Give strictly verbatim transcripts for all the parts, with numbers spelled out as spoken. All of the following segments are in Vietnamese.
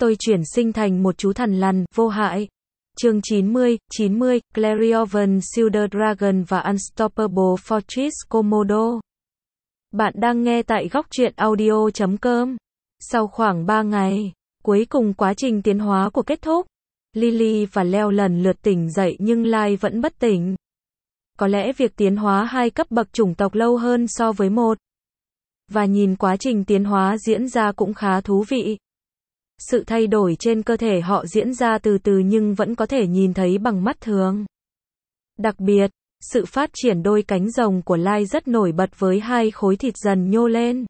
tôi chuyển sinh thành một chú thằn lằn, vô hại. Chương chín mươi, chín mươi, Clairvoyant Shield Dragon và Unstoppable Fortress Komodo. Bạn đang nghe tại góc truyện audio chấm com. Sau khoảng ba ngày, cuối cùng quá trình tiến hóa của kết thúc. Lily và Leo lần lượt tỉnh dậy nhưng Lai vẫn bất tỉnh. Có lẽ việc tiến hóa hai cấp bậc chủng tộc lâu hơn so với một. Và nhìn quá trình tiến hóa diễn ra cũng khá thú vị. Sự thay đổi trên cơ thể họ diễn ra từ từ nhưng vẫn có thể nhìn thấy bằng mắt thường. Đặc biệt, sự phát triển đôi cánh rồng của Lai rất nổi bật với hai khối thịt dần nhô lên.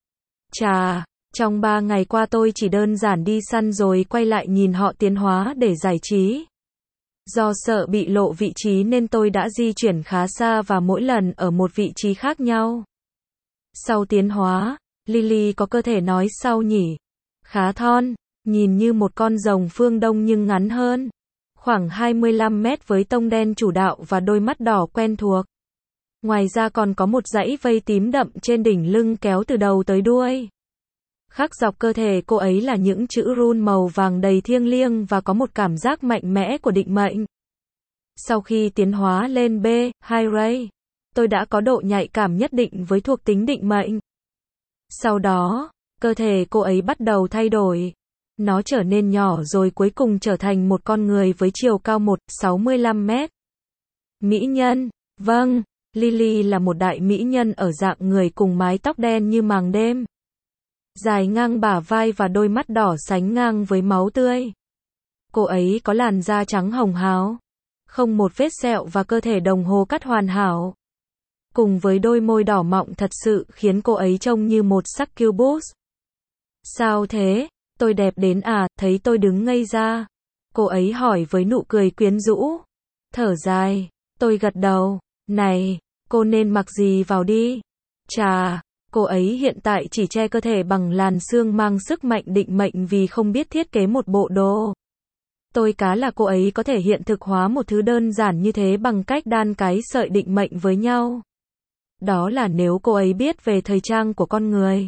Chà, trong ba ngày qua tôi chỉ đơn giản đi săn rồi quay lại nhìn họ tiến hóa để giải trí. Do sợ bị lộ vị trí nên tôi đã di chuyển khá xa và mỗi lần ở một vị trí khác nhau. Sau tiến hóa, Lily có cơ thể nói sau nhỉ? Khá thon, nhìn như một con rồng phương Đông nhưng ngắn hơn. Khoảng hai mươi lăm mét với tông đen chủ đạo và đôi mắt đỏ quen thuộc. Ngoài ra còn có một dãy vây tím đậm trên đỉnh lưng kéo từ đầu tới đuôi. Khắc dọc cơ thể cô ấy là những chữ rune màu vàng đầy thiêng liêng và có một cảm giác mạnh mẽ của định mệnh. Sau khi tiến hóa lên B, hai ray, tôi đã có độ nhạy cảm nhất định với thuộc tính định mệnh. Sau đó, cơ thể cô ấy bắt đầu thay đổi. Nó trở nên nhỏ rồi cuối cùng trở thành một con người với chiều cao một phẩy sáu mươi lăm mét. Mỹ nhân, vâng, Lily là một đại mỹ nhân ở dạng người cùng mái tóc đen như màng đêm. Dài ngang bả vai và đôi mắt đỏ sánh ngang với máu tươi. Cô ấy có làn da trắng hồng hào, không một vết sẹo và cơ thể đồng hồ cắt hoàn hảo. Cùng với đôi môi đỏ mọng thật sự khiến cô ấy trông như một succubus. Sao thế? Tôi đẹp đến à? Thấy tôi đứng ngây ra. Cô ấy hỏi với nụ cười quyến rũ. Thở dài. Tôi gật đầu. Này, cô nên mặc gì vào đi. Chà, cô ấy hiện tại chỉ che cơ thể bằng làn xương mang sức mạnh định mệnh vì không biết thiết kế một bộ đồ. Tôi cá là cô ấy có thể hiện thực hóa một thứ đơn giản như thế bằng cách đan cái sợi định mệnh với nhau. Đó là nếu cô ấy biết về thời trang của con người.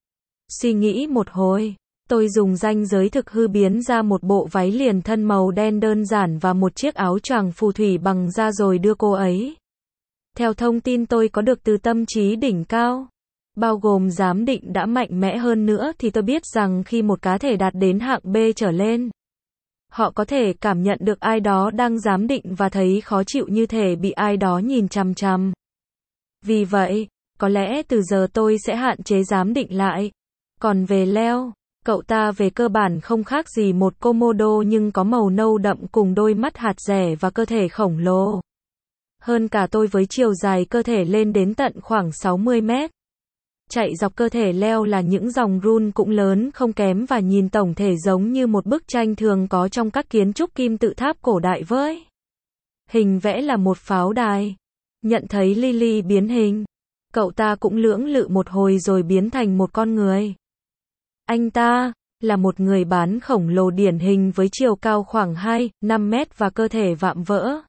Suy nghĩ một hồi, tôi dùng ranh giới thực hư biến ra một bộ váy liền thân màu đen đơn giản và một chiếc áo choàng phù thủy bằng da rồi đưa cô ấy. Theo thông tin tôi có được từ tâm trí đỉnh cao, bao gồm giám định đã mạnh mẽ hơn nữa thì tôi biết rằng khi một cá thể đạt đến hạng B trở lên, họ có thể cảm nhận được ai đó đang giám định và thấy khó chịu như thể bị ai đó nhìn chằm chằm. Vì vậy, có lẽ từ giờ tôi sẽ hạn chế giám định lại. Còn về Leo, cậu ta về cơ bản không khác gì một Komodo nhưng có màu nâu đậm cùng đôi mắt hạt dẻ và cơ thể khổng lồ. Hơn cả tôi với chiều dài cơ thể lên đến tận khoảng sáu mươi mét. Chạy dọc cơ thể Leo là những dòng rune cũng lớn không kém và nhìn tổng thể giống như một bức tranh thường có trong các kiến trúc kim tự tháp cổ đại với. Hình vẽ là một pháo đài. Nhận thấy Lily biến hình, cậu ta cũng lưỡng lự một hồi rồi biến thành một con người. Anh ta là một người bán khổng lồ điển hình với chiều cao khoảng hai, năm mét và cơ thể vạm vỡ.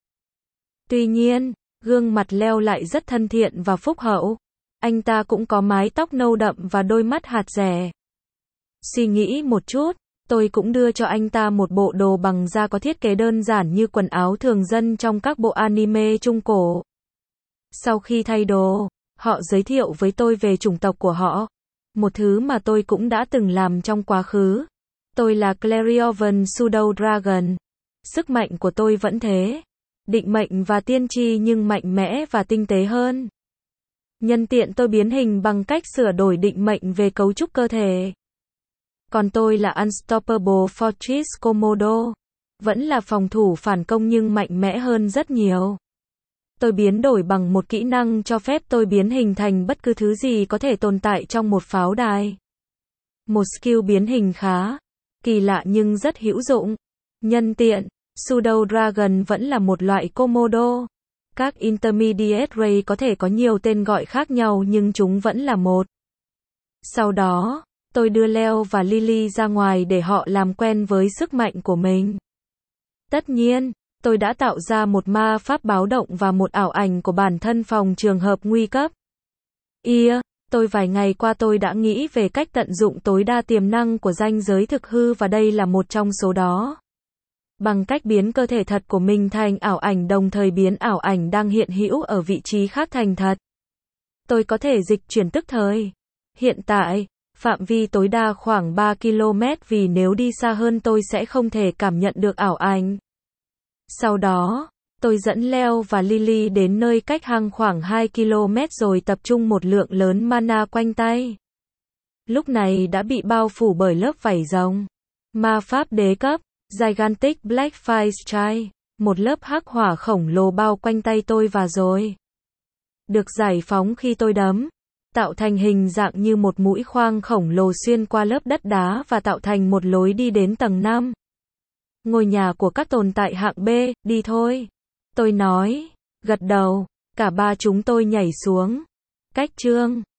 Tuy nhiên, gương mặt Leo lại rất thân thiện và phúc hậu. Anh ta cũng có mái tóc nâu đậm và đôi mắt hạt dẻ. Suy nghĩ một chút, tôi cũng đưa cho anh ta một bộ đồ bằng da có thiết kế đơn giản như quần áo thường dân trong các bộ anime trung cổ. Sau khi thay đồ, họ giới thiệu với tôi về chủng tộc của họ. Một thứ mà tôi cũng đã từng làm trong quá khứ. Tôi là Clairvoyant Pseudo Dragon. Sức mạnh của tôi vẫn thế. Định mệnh và tiên tri nhưng mạnh mẽ và tinh tế hơn. Nhân tiện tôi biến hình bằng cách sửa đổi định mệnh về cấu trúc cơ thể. Còn tôi là Unstoppable Fortress Komodo. Vẫn là phòng thủ phản công nhưng mạnh mẽ hơn rất nhiều. Tôi biến đổi bằng một kỹ năng cho phép tôi biến hình thành bất cứ thứ gì có thể tồn tại trong một pháo đài. Một skill biến hình khá kỳ lạ nhưng rất hữu dụng. Nhân tiện, Pseudo Dragon vẫn là một loại Komodo. Các Intermediate Ray có thể có nhiều tên gọi khác nhau nhưng chúng vẫn là một. Sau đó, tôi đưa Leo và Lily ra ngoài để họ làm quen với sức mạnh của mình. Tất nhiên, tôi đã tạo ra một ma pháp báo động và một ảo ảnh của bản thân phòng trường hợp nguy cấp. Ia, Tôi vài ngày qua tôi đã nghĩ về cách tận dụng tối đa tiềm năng của ranh giới thực hư và đây là một trong số đó. Bằng cách biến cơ thể thật của mình thành ảo ảnh đồng thời biến ảo ảnh đang hiện hữu ở vị trí khác thành thật. Tôi có thể dịch chuyển tức thời. Hiện tại, phạm vi tối đa khoảng ba ki lô mét vì nếu đi xa hơn tôi sẽ không thể cảm nhận được ảo ảnh. Sau đó, tôi dẫn Leo và Lily đến nơi cách hang khoảng hai ki lô mét rồi tập trung một lượng lớn mana quanh tay. Lúc này đã bị bao phủ bởi lớp vảy rồng. Ma pháp đế cấp, Gigantic Black Fire Strike, một lớp hắc hỏa khổng lồ bao quanh tay tôi và rồi được giải phóng khi tôi đấm, tạo thành hình dạng như một mũi khoan khổng lồ xuyên qua lớp đất đá và tạo thành một lối đi đến tầng năm. Ngôi nhà của các tồn tại hạng B, đi thôi. Tôi nói, gật đầu, cả ba chúng tôi nhảy xuống. Cách chương